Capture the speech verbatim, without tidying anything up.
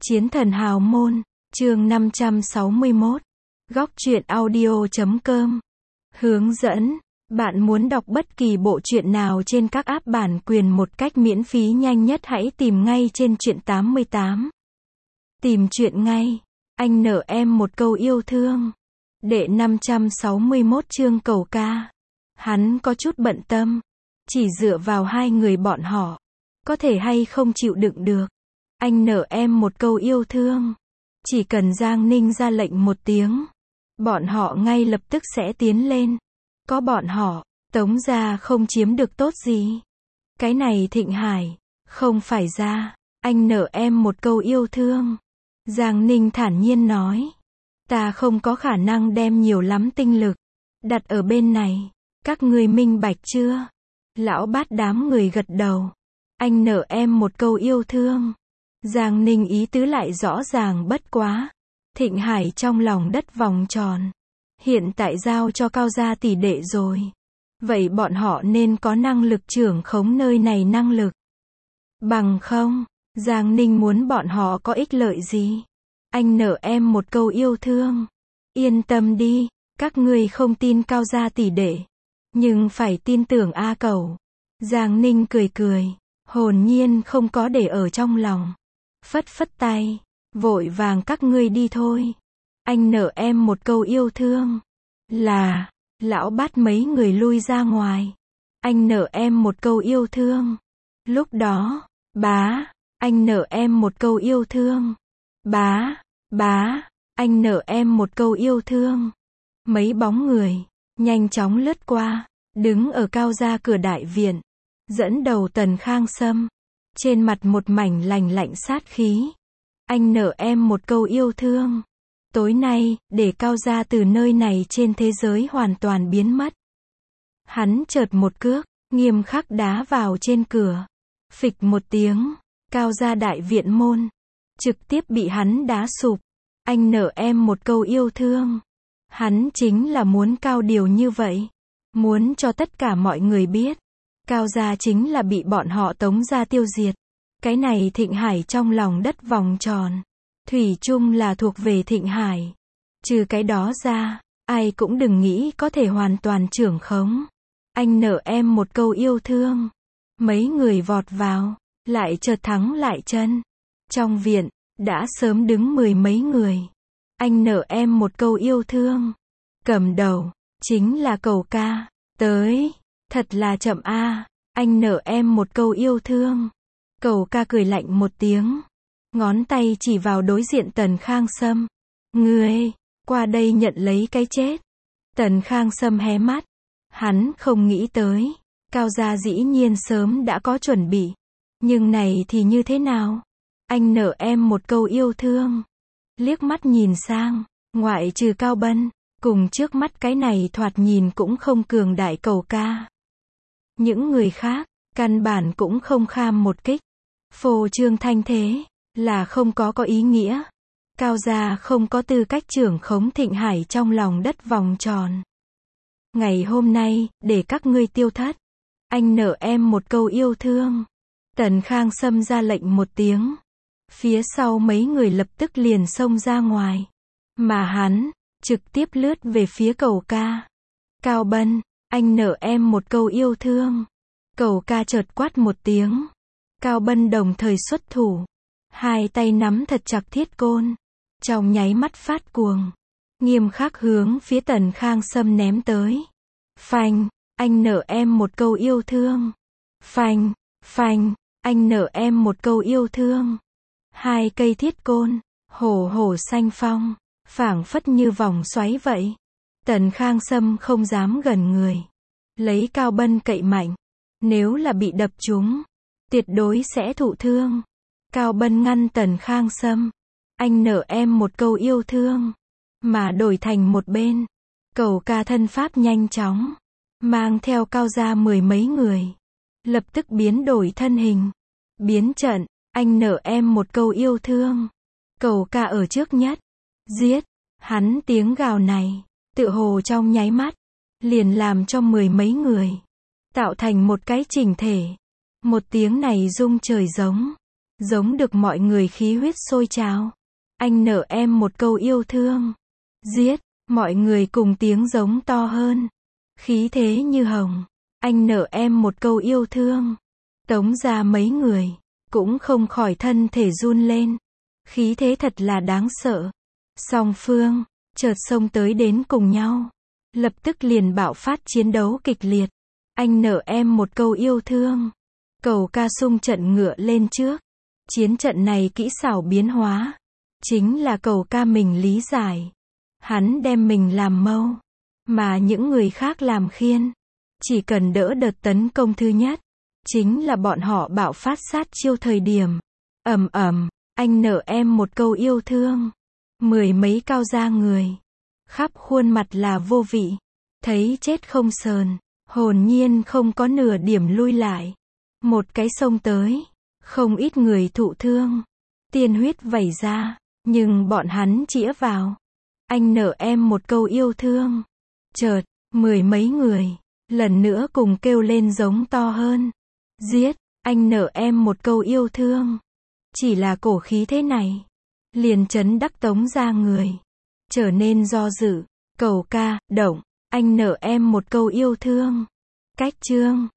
Chiến thần hào môn, chương năm trăm sáu mươi mốt. Góc truyện audio chấm com. Hướng dẫn. Bạn muốn đọc bất kỳ bộ truyện nào trên các app bản quyền một cách miễn phí nhanh nhất hãy tìm ngay trên truyện tám mươi tám. Tìm truyện ngay. Anh nợ em một câu yêu thương. Đệ năm trăm sáu mươi mốt chương cầu ca. Hắn có chút bận tâm. Chỉ dựa vào hai người bọn họ. Có thể hay không chịu đựng được. Anh nợ em một câu yêu thương. Chỉ cần Giang Ninh ra lệnh một tiếng. Bọn họ ngay lập tức sẽ tiến lên. Có bọn họ, Tống gia không chiếm được tốt gì. Cái này Thịnh Hải, không phải ra. Anh nợ em một câu yêu thương. Giang Ninh thản nhiên nói. Ta không có khả năng đem nhiều lắm tinh lực đặt ở bên này. Các người minh bạch chưa? Lão Bát đám người gật đầu. Anh nợ em một câu yêu thương. Giang Ninh ý tứ lại rõ ràng bất quá. Thịnh Hải trong lòng đất vòng tròn. Hiện tại giao cho Cao gia tỷ đệ rồi. Vậy bọn họ nên có năng lực trưởng khống nơi này năng lực. Bằng không, Giang Ninh muốn bọn họ có ích lợi gì? Anh nợ em một câu yêu thương. Yên tâm đi, các ngươi không tin Cao gia tỷ đệ. Nhưng phải tin tưởng A Cẩu. Giang Ninh cười cười, hồn nhiên không có để ở trong lòng. Phất phất tay, vội vàng các ngươi đi thôi. Anh nợ em một câu yêu thương. Là, lão Bát mấy người lui ra ngoài. Anh nợ em một câu yêu thương. Lúc đó, bá, anh nợ em một câu yêu thương. Bá, bá, anh nợ em một câu yêu thương. Mấy bóng người, nhanh chóng lướt qua, đứng ở Cao gia cửa đại viện. Dẫn đầu Tần Khang Sâm. Trên mặt một mảnh lành lạnh sát khí. Anh nợ em một câu yêu thương. Tối nay, để Cao gia từ nơi này trên thế giới hoàn toàn biến mất. Hắn chợt một cước, nghiêm khắc đá vào trên cửa. Phịch một tiếng, Cao gia đại viện môn. Trực tiếp bị hắn đá sụp. Anh nợ em một câu yêu thương. Hắn chính là muốn Cao điều như vậy. Muốn cho tất cả mọi người biết. Cao gia chính là bị bọn họ Tống gia tiêu diệt. Cái này Thịnh Hải trong lòng đất vòng tròn. Thủy chung là thuộc về Thịnh Hải. Trừ cái đó ra, ai cũng đừng nghĩ có thể hoàn toàn trưởng khống. Anh nợ em một câu yêu thương. Mấy người vọt vào, lại chợt thắng lại chân. Trong viện, đã sớm đứng mười mấy người. Anh nợ em một câu yêu thương. Cầm đầu, chính là Cầu ca. Tới. Thật là chậm a, à. Anh nợ em một câu yêu thương. Cầu ca cười lạnh một tiếng. Ngón tay chỉ vào đối diện Tần Khang Sâm. Ngươi, qua đây nhận lấy cái chết. Tần Khang Sâm hé mắt. Hắn không nghĩ tới. Cao gia dĩ nhiên sớm đã có chuẩn bị. Nhưng này thì như thế nào? Anh nợ em một câu yêu thương. Liếc mắt nhìn sang, ngoại trừ Cao Bân, cùng trước mắt cái này thoạt nhìn cũng không cường đại Cầu ca. Những người khác, căn bản cũng không kham một kích. Phô trương thanh thế, là không có có ý nghĩa. Cao gia không có tư cách trưởng khống Thịnh Hải trong lòng đất vòng tròn. Ngày hôm nay, để các ngươi tiêu thất. Anh nợ em một câu yêu thương. Tần Khang Sâm ra lệnh một tiếng. Phía sau mấy người lập tức liền xông ra ngoài. Mà hắn, trực tiếp lướt về phía Cầu ca. Cao Bân, anh nợ em một câu yêu thương. Cầu ca chợt quát một tiếng. Cao Bân đồng thời xuất thủ. Hai tay nắm thật chặt thiết côn. Trong nháy mắt phát cuồng. Nghiêm khắc hướng phía Tần Khang Sâm ném tới. Phanh, anh nợ em một câu yêu thương. Phanh, phanh, anh nợ em một câu yêu thương. Hai cây thiết côn, hổ hổ xanh phong, phảng phất như vòng xoáy vậy. Tần Khang Sâm không dám gần người. Lấy Cao Bân cậy mạnh. Nếu là bị đập trúng, tuyệt đối sẽ thụ thương. Cao Bân ngăn Tần Khang Sâm. Anh nợ em một câu yêu thương. Mà đổi thành một bên. Cầu ca thân pháp nhanh chóng. Mang theo Cao gia mười mấy người. Lập tức biến đổi thân hình. Biến trận. Anh nợ em một câu yêu thương. Cầu ca ở trước nhất. Giết. Hắn tiếng gào này. Tự hồ trong nháy mắt. Liền làm cho mười mấy người. Tạo thành một cái chỉnh thể. Một tiếng này rung trời giống. giống được mọi người khí huyết sôi trào. Anh nợ em một câu yêu thương. Giết, mọi người cùng tiếng giống to hơn. Khí thế như hồng. Anh nợ em một câu yêu thương. Tống ra mấy người, cũng không khỏi thân thể run lên. Khí thế thật là đáng sợ. Song phương, chợt xông tới đến cùng nhau. Lập tức liền bạo phát chiến đấu kịch liệt. Anh nợ em một câu yêu thương. Cầu ca xung trận ngựa lên trước. Chiến trận này kỹ xảo biến hóa. Chính là cầu ca mình lý giải. Hắn đem mình làm mâu. Mà những người khác làm khiên. Chỉ cần đỡ đợt tấn công thứ nhất. Chính là bọn họ bạo phát sát chiêu thời điểm. Ầm ầm, anh nợ em một câu yêu thương. Mười mấy cao gia người. Khắp khuôn mặt là vô vị. Thấy chết không sờn. Hồn nhiên không có nửa điểm lui lại. Một cái xông tới. Không ít người thụ thương. Tiên huyết vẩy ra. Nhưng bọn hắn chĩa vào. Anh nợ em một câu yêu thương. Chợt, mười mấy người. Lần nữa cùng kêu lên giống to hơn. Giết, anh nợ em một câu yêu thương. Chỉ là cổ khí thế này. Liền chấn đắc Tống ra người. Trở nên do dự. Cầu ca, động. Anh nợ em một câu yêu thương. Cách chương.